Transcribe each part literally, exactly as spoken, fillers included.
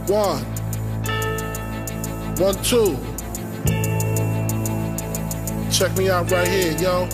One. One, two. Check me out right here, yo.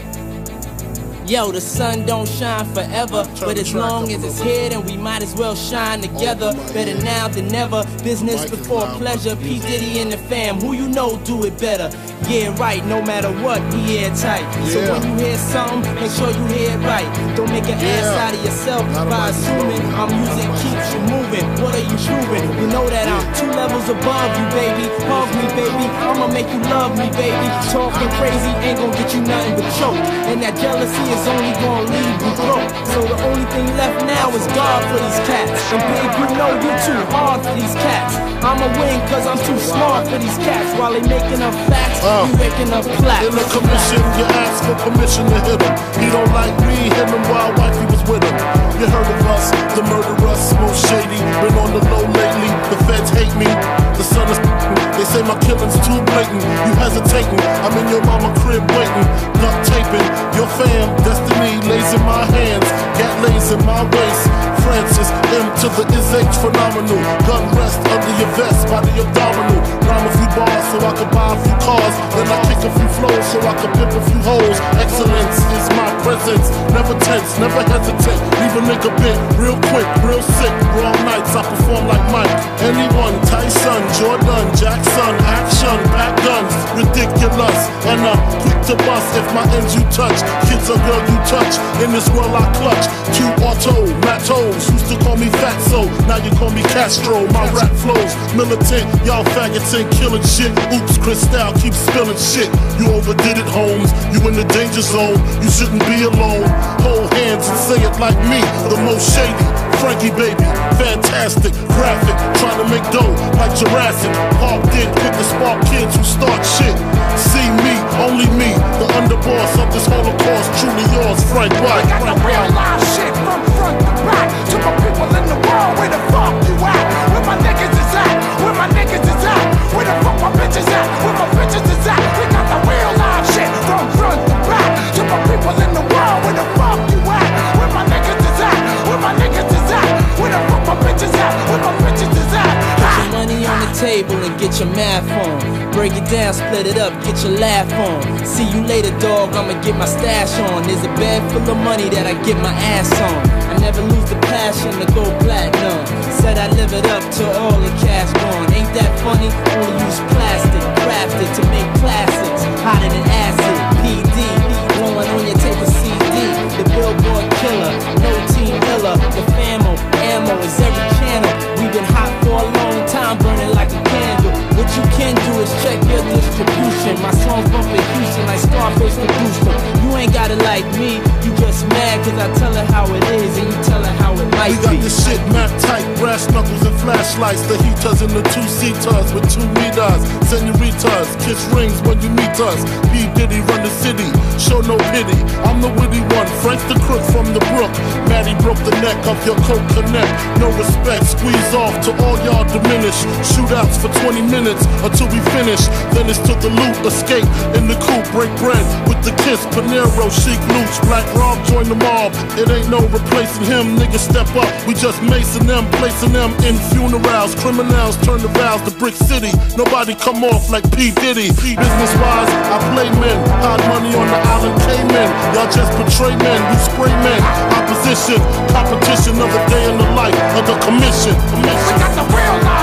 Yo, the sun don't shine forever, but as long as it's here, then we might as well shine together. Better now than never, business before pleasure. P. Diddy and the fam, who you know do it better. Yeah, right, no matter what, we airtight. So when you hear something, make sure you hear it right. Don't make an ass out of yourself by assuming our music keeps you moving. What are you proving? You know that I'm two levels above you, baby. Hug me, baby, I'ma make you love me, baby. Talking crazy ain't gonna get you nothing but choke. And that jealousy is only gonna leave you broke. So the only thing left now is God for these cats. And babe, you know you too hard for these cats. I'ma win cause I'm too smart for these cats. While they making up facts, uh, you making up plaques. In the commission, you ask for permission to hit him. He don't like me, hit him while wifey was with him. You heard of us, the murderers, most shady. Been on the low lately, the feds hate me. The sun is they say my killing's too blatant. You hesitating, I'm in your mama crib waiting. Duct taping, your fam, destiny lays in my hands. Gat lays in my waist. Francis, M to the is H phenomenal. Gun rest under your vest, by the abdominal. Rhyme a few bars so I can buy a few cars. Then I kick a few flows so I can pimp a few hoes. Excellence is my presence. Never tense, never hesitate. Leave a nigga bit, real quick, real sick. Wrong nights, I perform like Mike. Anyone, Tyson, Jordan, Jackson, action, back guns, ridiculous. And I'm quick to bust if my ends you touch. Kids or girl you touch, in this world I clutch. Two auto, Matos, used to call me Fatso, now you call me Castro. My rap flows, militant, y'all faggots ain't killing shit. Oops, Cristal keeps spilling shit. You overdid it, Holmes, you in the danger zone. You shouldn't be alone. Hold hands and say it like me, the most shady. Frankie baby, fantastic, graphic, trying to make dough like Jurassic. Parked in, quick to spark kids who start shit. See me, only me, the underboss of this Holocaust, truly yours, Frank White. I got the real live shit from front to back. To my people in the world, where the fuck you at? Where my niggas is at? Where my niggas is at? Where the fuck my bitches at? Where my bitches is at? We got the real live shit from front to back. To my people in the world, where the fuck you at? Where my niggas is at? Where my niggas is at? Where the fuck my bitches at? Where my bitches is at? Put your money on the table and get your math on. Break it down, split it up, get your laugh on. See you later, dog, I'ma get my stash on. There's a bag full of money that I get my ass on. I never lose the passion to go platinum. Said I live it up till all the cash gone. Ain't that funny? Only use plastic, crafted to make classics. Hotter than acid, P D, blowing on your tape of C D. The Billboard killer, no team killer. The famo, ammo is every channel. We've been hot for a long time, burning like a candle. What you can do is check your distribution. My songs bump in Houston like Scarface produced them. You ain't got it like me, you just mad cause I tell her how it is and you tell her how it might be. We got be. this shit mapped tight, brass knuckles and flashlights. The heaters and the two-seaters with two meters. Senoritas, kiss rings when you meet us. P. Diddy run the city, show no pity. I'm the witty one, Frank the crook from the brook. Maddie broke the neck of your coke connect. No respect, squeeze off to all y'all diminish. Shootouts for twenty minutes until we finish. Then it's to the loot, escape in the coupe, break bread with the kiss. Panero, chic loots, Black Rob join the mob. It ain't no replacing him, niggas step up. We just macing them, placing them in funerals. Criminals turn the vows to Brick City. Nobody come off like P. Diddy. Business wise, I play men, hide money on the island Cayman. Y'all just betray men, you spray men. Opposition, competition of a day in the life of the commission. commission. We got the real life